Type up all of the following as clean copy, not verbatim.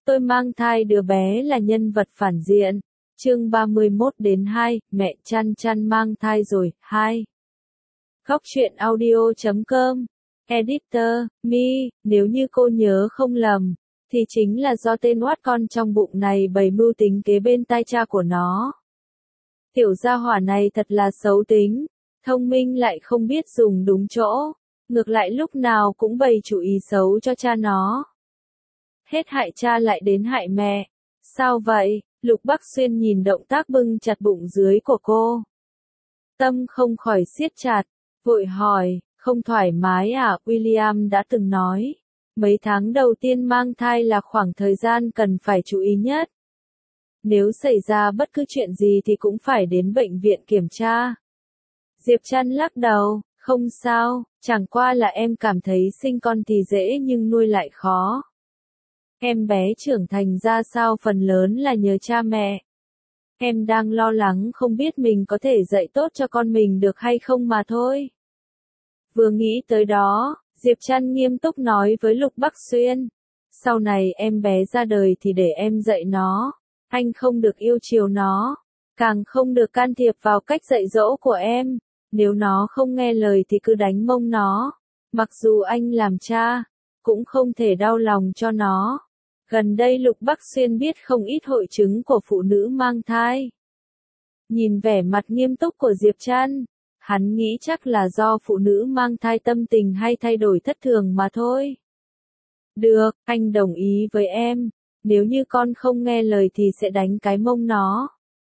Tôi mang thai đứa bé là nhân vật phản diện. Chương 31-2, mẹ chăn chăn mang thai rồi, 2. Góc truyện audio.com. Editor, Mi, nếu như cô nhớ không lầm, thì chính là do tên oát con trong bụng này bày mưu tính kế bên tai cha của nó. Tiểu gia hỏa này thật là xấu tính, thông minh lại không biết dùng đúng chỗ, ngược lại lúc nào cũng bày chủ ý xấu cho cha nó. Hết hại cha lại đến hại mẹ. Sao vậy? Lục Bắc Xuyên nhìn động tác bưng chặt bụng dưới của cô. Tâm không khỏi siết chặt, vội hỏi, không thoải mái à? William đã từng nói, mấy tháng đầu tiên mang thai là khoảng thời gian cần phải chú ý nhất. Nếu xảy ra bất cứ chuyện gì thì cũng phải đến bệnh viện kiểm tra. Diệp Trăn lắc đầu, không sao, chẳng qua là em cảm thấy sinh con thì dễ nhưng nuôi lại khó. Em bé trưởng thành ra sao phần lớn là nhờ cha mẹ. Em đang lo lắng không biết mình có thể dạy tốt cho con mình được hay không mà thôi. Vừa nghĩ tới đó, Diệp Trăn nghiêm túc nói với Lục Bắc Xuyên. Sau này em bé ra đời thì để em dạy nó. Anh không được yêu chiều nó, càng không được can thiệp vào cách dạy dỗ của em. Nếu nó không nghe lời thì cứ đánh mông nó. Mặc dù anh làm cha, cũng không thể đau lòng cho nó. Gần đây Lục Bắc Xuyên biết không ít hội chứng của phụ nữ mang thai. Nhìn vẻ mặt nghiêm túc của Diệp Trăn, hắn nghĩ chắc là do phụ nữ mang thai tâm tình hay thay đổi thất thường mà thôi. Được, anh đồng ý với em. Nếu như con không nghe lời thì sẽ đánh cái mông nó.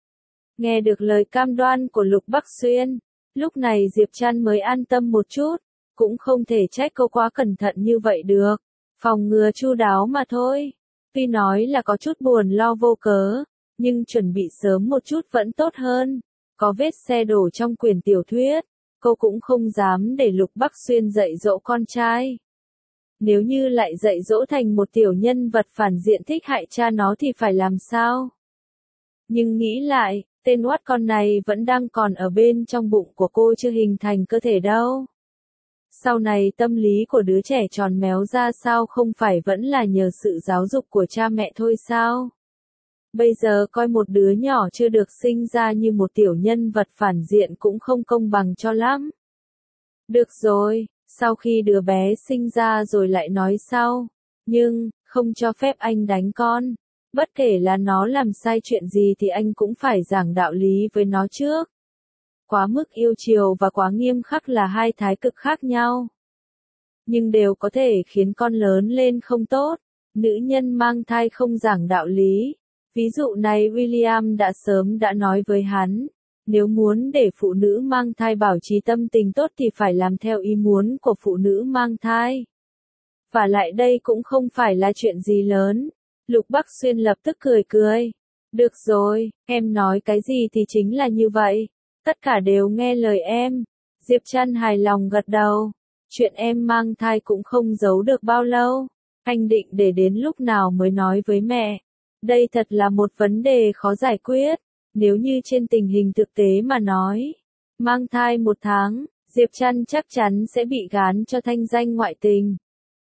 Nghe được lời cam đoan của Lục Bắc Xuyên, lúc này Diệp Trăn mới an tâm một chút, cũng không thể trách cô quá cẩn thận như vậy được, phòng ngừa chu đáo mà thôi. Tuy nói là có chút buồn lo vô cớ, nhưng chuẩn bị sớm một chút vẫn tốt hơn. Có vết xe đổ trong quyển tiểu thuyết, cô cũng không dám để Lục Bắc Xuyên dạy dỗ con trai. Nếu như lại dạy dỗ thành một tiểu nhân vật phản diện thích hại cha nó thì phải làm sao? Nhưng nghĩ lại, tên oát con này vẫn đang còn ở bên trong bụng của cô chưa hình thành cơ thể đâu. Sau này tâm lý của đứa trẻ tròn méo ra sao không phải vẫn là nhờ sự giáo dục của cha mẹ thôi sao? Bây giờ coi một đứa nhỏ chưa được sinh ra như một tiểu nhân vật phản diện cũng không công bằng cho lắm. Được rồi, sau khi đứa bé sinh ra rồi lại nói sau. Nhưng, không cho phép anh đánh con. Bất kể là nó làm sai chuyện gì thì anh cũng phải giảng đạo lý với nó trước. Quá mức yêu chiều và quá nghiêm khắc là hai thái cực khác nhau. Nhưng đều có thể khiến con lớn lên không tốt. Nữ nhân mang thai không giảng đạo lý. Ví dụ này William đã sớm đã nói với hắn. Nếu muốn để phụ nữ mang thai bảo trì tâm tình tốt thì phải làm theo ý muốn của phụ nữ mang thai. Và lại đây cũng không phải là chuyện gì lớn. Lục Bắc Xuyên lập tức cười cười. Được rồi, em nói cái gì thì chính là như vậy. Tất cả đều nghe lời em. Diệp Trăn hài lòng gật đầu. Chuyện em mang thai cũng không giấu được bao lâu. Anh định để đến lúc nào mới nói với mẹ. Đây thật là một vấn đề khó giải quyết. Nếu như trên tình hình thực tế mà nói, mang thai 1 tháng, Diệp Trăn chắc chắn sẽ bị gán cho thanh danh ngoại tình.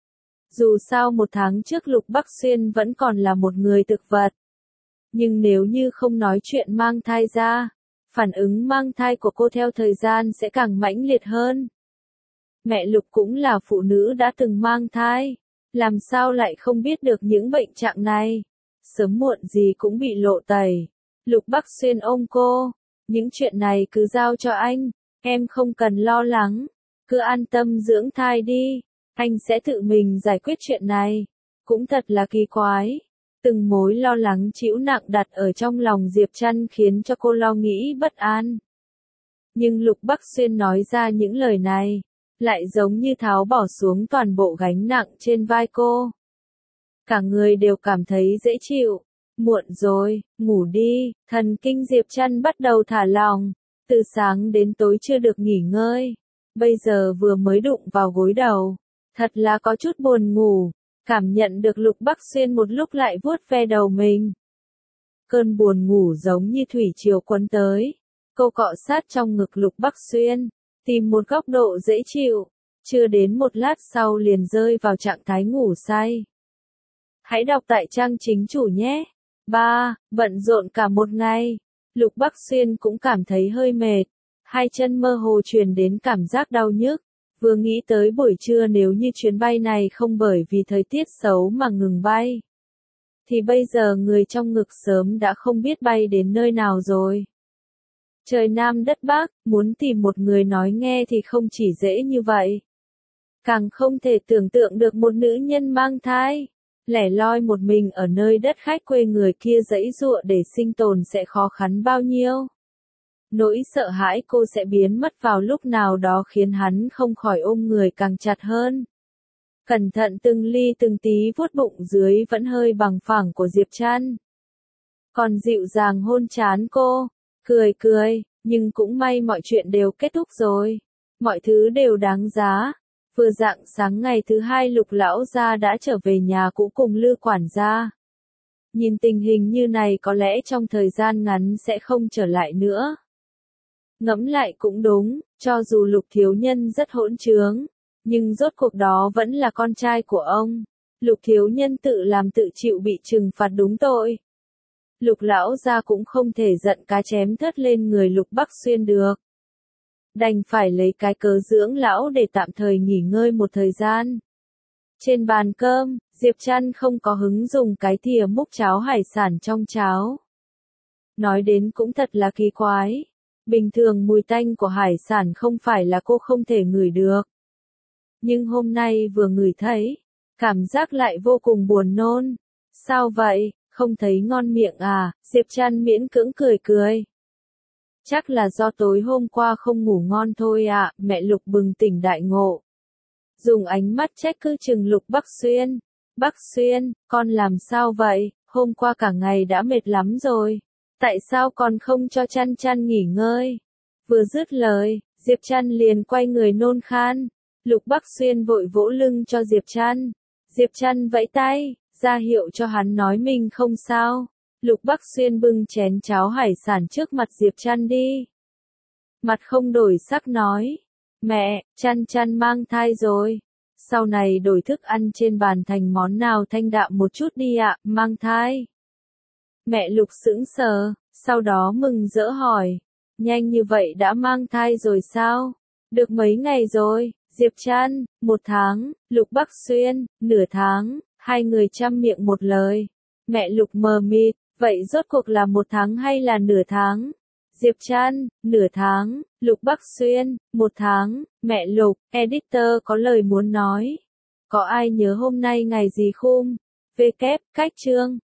Dù sao 1 tháng trước Lục Bắc Xuyên vẫn còn là một người thực vật. Nhưng nếu như không nói chuyện mang thai ra, phản ứng mang thai của cô theo thời gian sẽ càng mãnh liệt hơn. Mẹ Lục cũng là phụ nữ đã từng mang thai, làm sao lại không biết được những bệnh trạng này, sớm muộn gì cũng bị lộ tẩy. Lục Bắc Xuyên ôm cô, những chuyện này cứ giao cho anh, em không cần lo lắng, cứ an tâm dưỡng thai đi, anh sẽ tự mình giải quyết chuyện này. Cũng thật là kỳ quái, từng mối lo lắng trĩu nặng đặt ở trong lòng Diệp Trăn khiến cho cô lo nghĩ bất an. Nhưng Lục Bắc Xuyên nói ra những lời này, lại giống như tháo bỏ xuống toàn bộ gánh nặng trên vai cô. Cả người đều cảm thấy dễ chịu. Muộn rồi, ngủ đi, thần kinh Diệp Trăn bắt đầu thả lỏng, từ sáng đến tối chưa được nghỉ ngơi, bây giờ vừa mới đụng vào gối đầu, thật là có chút buồn ngủ, cảm nhận được Lục Bắc Xuyên một lúc lại vuốt ve đầu mình. Cơn buồn ngủ giống như thủy triều cuốn tới, cô cọ sát trong ngực Lục Bắc Xuyên, tìm một góc độ dễ chịu, chưa đến một lát sau liền rơi vào trạng thái ngủ say. Hãy đọc tại trang chính chủ nhé. 3. Bận rộn cả một ngày. Lục Bắc Xuyên cũng cảm thấy hơi mệt. Hai chân mơ hồ truyền đến cảm giác đau nhức. Vừa nghĩ tới buổi trưa nếu như chuyến bay này không bởi vì thời tiết xấu mà ngừng bay, thì bây giờ người trong ngực sớm đã không biết bay đến nơi nào rồi. Trời Nam đất Bắc, muốn tìm một người nói nghe thì không chỉ dễ như vậy. Càng không thể tưởng tượng được một nữ nhân mang thai, lẻ loi một mình ở nơi đất khách quê người kia giãy giụa để sinh tồn sẽ khó khăn bao nhiêu. Nỗi sợ hãi cô sẽ biến mất vào lúc nào đó khiến hắn không khỏi ôm người càng chặt hơn. Cẩn thận từng ly từng tí vuốt bụng dưới vẫn hơi bằng phẳng của Diệp Trăn. Còn dịu dàng hôn trán cô, cười, nhưng cũng may mọi chuyện đều kết thúc rồi. Mọi thứ đều đáng giá. Vừa rạng sáng ngày thứ hai Lục lão gia đã trở về nhà cũ cùng Lư quản gia. Nhìn tình hình như này có lẽ trong thời gian ngắn sẽ không trở lại nữa. Ngẫm lại cũng đúng, cho dù Lục thiếu nhân rất hỗn trướng, nhưng rốt cuộc đó vẫn là con trai của ông. Lục thiếu nhân tự làm tự chịu bị trừng phạt đúng tội. Lục lão gia cũng không thể giận cá chém thớt lên người Lục Bắc Xuyên được. Đành phải lấy cái cớ dưỡng lão để tạm thời nghỉ ngơi một thời gian. Trên bàn cơm, Diệp Trăn không có hứng dùng cái thìa múc cháo hải sản trong cháo. Nói đến cũng thật là kỳ quái. Bình thường mùi tanh của hải sản không phải là cô không thể ngửi được. Nhưng hôm nay vừa ngửi thấy, cảm giác lại vô cùng buồn nôn. Sao vậy, không thấy ngon miệng à? Diệp Trăn miễn cưỡng cười. Chắc là do tối hôm qua không ngủ ngon thôi ạ. Mẹ Lục bừng tỉnh đại ngộ. Dùng ánh mắt trách cứ chừng Lục Bắc Xuyên. Bắc Xuyên, con làm sao vậy? Hôm qua cả ngày đã mệt lắm rồi. Tại sao còn không cho Trăn nghỉ ngơi? Vừa dứt lời, Diệp Trăn liền quay người nôn khan. Lục Bắc Xuyên vội vỗ lưng cho Diệp Trăn. Diệp Trăn vẫy tay, ra hiệu cho hắn nói mình không sao. Lục Bắc Xuyên bưng chén cháo hải sản trước mặt Diệp Trăn đi. Mặt không đổi sắc nói. Mẹ, Trăn mang thai rồi. Sau này đổi thức ăn trên bàn thành món nào thanh đạm một chút đi ạ, mang thai. Mẹ Lục sững sờ, sau đó mừng rỡ hỏi. Nhanh như vậy đã mang thai rồi sao? Được mấy ngày rồi? Diệp Trăn, 1 tháng, Lục Bắc Xuyên, nửa tháng, hai người chăm miệng một lời. Mẹ Lục mờ mịt, vậy rốt cuộc là 1 tháng hay là nửa tháng? Diệp Trăn, nửa tháng, Lục Bắc Xuyên, 1 tháng, mẹ Lục, editor có lời muốn nói. Có ai nhớ hôm nay ngày gì không? Cách chương.